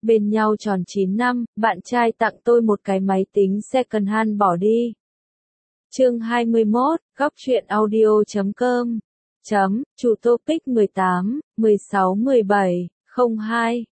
Bên nhau tròn 9 năm, bạn trai tặng tôi một cái máy tính second hand bỏ đi. Chương 21, góc truyện audio.com. Chủ topic 18, 16, 17, 02,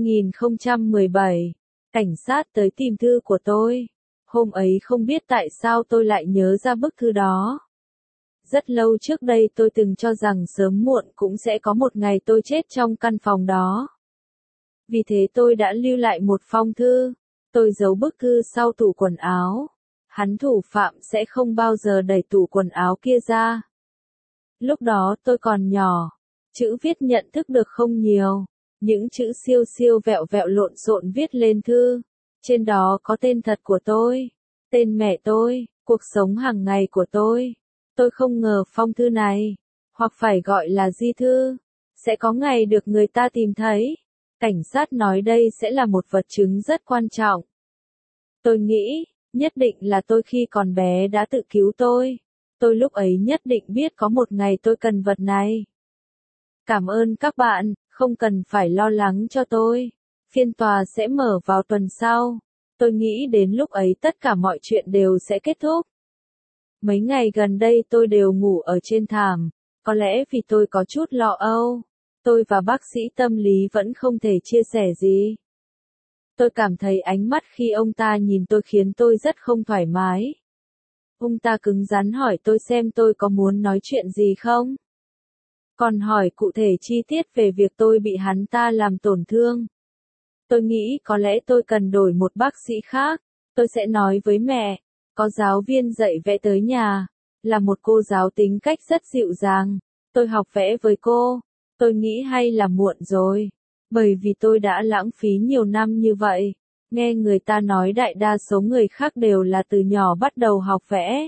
2017. Cảnh sát tới tìm thư của tôi. Hôm ấy không biết tại sao tôi lại nhớ ra bức thư đó. Rất lâu trước đây tôi từng cho rằng sớm muộn cũng sẽ có một ngày tôi chết trong căn phòng đó. Vì thế tôi đã lưu lại một phong thư. Tôi giấu bức thư sau tủ quần áo. Hắn thủ phạm sẽ không bao giờ đẩy tủ quần áo kia ra. Lúc đó tôi còn nhỏ. Chữ viết nhận thức được không nhiều. Những chữ siêu siêu vẹo vẹo lộn xộn viết lên thư. Trên đó có tên thật của tôi, tên mẹ tôi, cuộc sống hàng ngày của tôi. Tôi không ngờ phong thư này, hoặc phải gọi là di thư, sẽ có ngày được người ta tìm thấy. Cảnh sát nói đây sẽ là một vật chứng rất quan trọng. Tôi nghĩ, nhất định là tôi khi còn bé đã tự cứu tôi. Tôi lúc ấy nhất định biết có một ngày tôi cần vật này. Cảm ơn các bạn, không cần phải lo lắng cho tôi. Phiên tòa sẽ mở vào tuần sau. Tôi nghĩ đến lúc ấy tất cả mọi chuyện đều sẽ kết thúc. Mấy ngày gần đây tôi đều ngủ ở trên thảm. Có lẽ vì tôi có chút lo âu. Tôi và bác sĩ tâm lý vẫn không thể chia sẻ gì. Tôi cảm thấy ánh mắt khi ông ta nhìn tôi khiến tôi rất không thoải mái. Ông ta cứng rắn hỏi tôi xem tôi có muốn nói chuyện gì không. Còn hỏi cụ thể chi tiết về việc tôi bị hắn ta làm tổn thương. Tôi nghĩ có lẽ tôi cần đổi một bác sĩ khác. Tôi sẽ nói với mẹ. Có giáo viên dạy vẽ tới nhà. Là một cô giáo tính cách rất dịu dàng. Tôi học vẽ với cô. Tôi nghĩ hay là muộn rồi. Bởi vì tôi đã lãng phí nhiều năm như vậy. Nghe người ta nói đại đa số người khác đều là từ nhỏ bắt đầu học vẽ.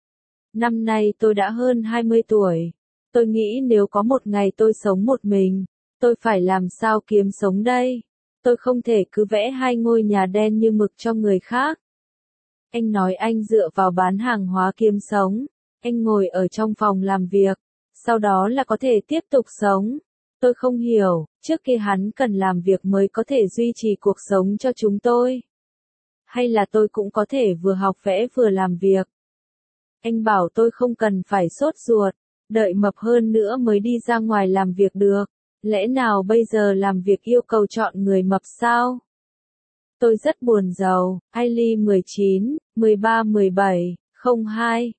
Năm nay tôi đã hơn 20 tuổi. Tôi nghĩ nếu có một ngày tôi sống một mình, tôi phải làm sao kiếm sống đây? Tôi không thể cứ vẽ hai ngôi nhà đen như mực cho người khác. Anh nói anh dựa vào bán hàng hóa kiếm sống. Anh ngồi ở trong phòng làm việc. Sau đó là có thể tiếp tục sống. Tôi không hiểu, trước kia hắn cần làm việc mới có thể duy trì cuộc sống cho chúng tôi. Hay là tôi cũng có thể vừa học vẽ vừa làm việc. Anh bảo tôi không cần phải sốt ruột, đợi mập hơn nữa mới đi ra ngoài làm việc được. Lẽ nào bây giờ làm việc yêu cầu chọn người mập sao? Tôi rất buồn rầu. Aili 19, 13, 17, 02,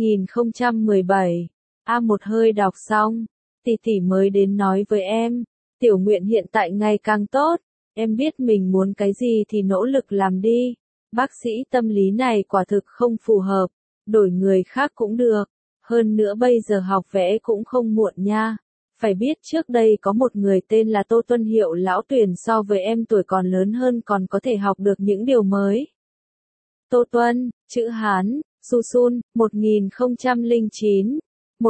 2017. Một hơi đọc xong. Tỷ mới đến nói với em. Tiểu Nguyện hiện tại ngày càng tốt. Em biết mình muốn cái gì thì nỗ lực làm đi. Bác sĩ tâm lý này quả thực không phù hợp. Đổi người khác cũng được. Hơn nữa bây giờ học vẽ cũng không muộn nha. Phải biết trước đây có một người tên là Tô Tuân Hiệu lão tuyển so với em tuổi còn lớn hơn còn có thể học được những điều mới. Tô Tuân, chữ Hán, Susun, 1009,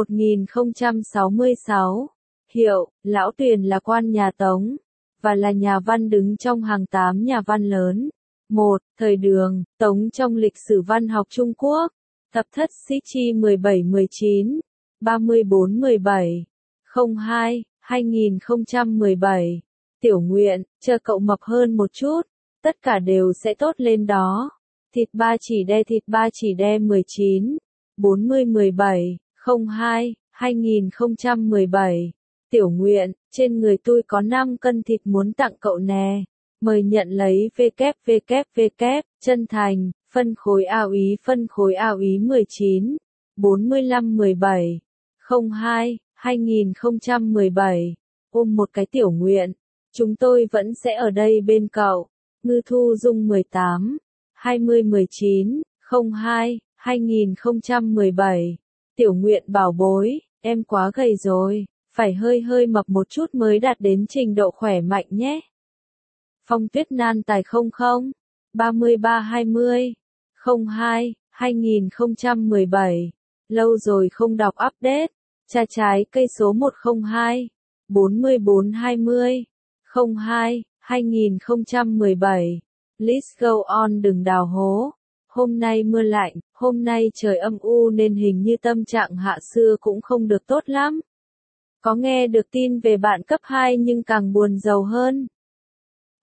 1066. Hiệu, lão tuyển là quan nhà Tống, và là nhà văn đứng trong hàng 8 nhà văn lớn. 1. Thời Đường, Tống trong lịch sử văn học Trung Quốc. Thập thất Sĩ Chi 17-19, 34-17. 02, 2017. Tiểu Nguyện, chờ cậu mập hơn một chút, tất cả đều sẽ tốt lên đó. Thịt ba chỉ đe 19, 40-17, 02, 2017. Tiểu Nguyện, trên người tôi có 5 cân thịt muốn tặng cậu nè. Mời nhận lấy www, chân thành, phân khối ao ý 19, 45-17, 02, 2017. Ôm một cái Tiểu Nguyện. Chúng tôi vẫn sẽ ở đây bên cậu. Ngư Thu Dung 18, 2019, 02, 2017. Tiểu Nguyện bảo bối, em quá gầy rồi, phải hơi mập một chút mới đạt đến trình độ khỏe mạnh nhé. Phong Tuyết Nan Tài 00, 3320, 02, 2017. Lâu rồi không đọc update. Trà trái cây số 102, 4420, 02, 2017. Let's go on, đừng đào hố. Hôm nay mưa lạnh, hôm nay trời âm u nên hình như tâm trạng Hạ Xưa cũng không được tốt lắm. Có nghe được tin về bạn cấp 2 nhưng càng buồn rầu hơn.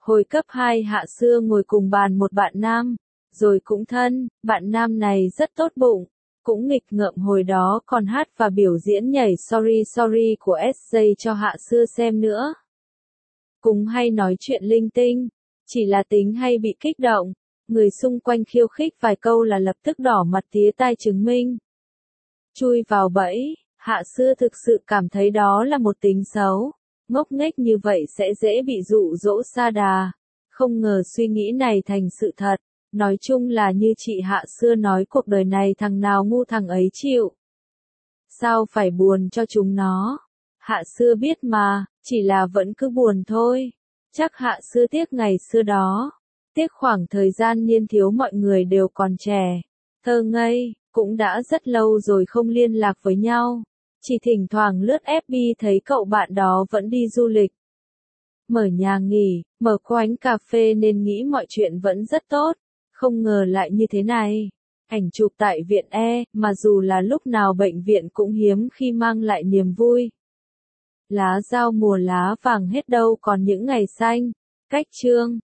Hồi cấp 2 Hạ xưa ngồi cùng bàn một bạn nam, rồi cũng thân, bạn nam này rất tốt bụng, cũng nghịch ngợm hồi đó còn hát và biểu diễn nhảy Sorry Sorry của SJ cho Hạ xưa xem nữa. Cũng hay nói chuyện linh tinh, chỉ là tính hay bị kích động, người xung quanh khiêu khích vài câu là lập tức đỏ mặt tía tai chứng minh. Chui vào bẫy, Hạ xưa thực sự cảm thấy đó là một tính xấu, ngốc nghếch như vậy sẽ dễ bị dụ dỗ sa đà, không ngờ suy nghĩ này thành sự thật. Nói chung là như chị Hạ xưa nói cuộc đời này thằng nào ngu thằng ấy chịu. Sao phải buồn cho chúng nó? Hạ xưa biết mà, chỉ là vẫn cứ buồn thôi. Chắc Hạ xưa tiếc ngày xưa đó. Tiếc khoảng thời gian niên thiếu mọi người đều còn trẻ. Thơ ngây, cũng đã rất lâu rồi không liên lạc với nhau. Chỉ thỉnh thoảng lướt FB thấy cậu bạn đó vẫn đi du lịch. Mở nhà nghỉ, mở quán cà phê nên nghĩ mọi chuyện vẫn rất tốt. Không ngờ lại như thế này. Ảnh chụp tại viện E, mà dù là lúc nào bệnh viện cũng hiếm khi mang lại niềm vui. Lá dao mùa lá vàng hết đâu còn những ngày xanh. Cách chương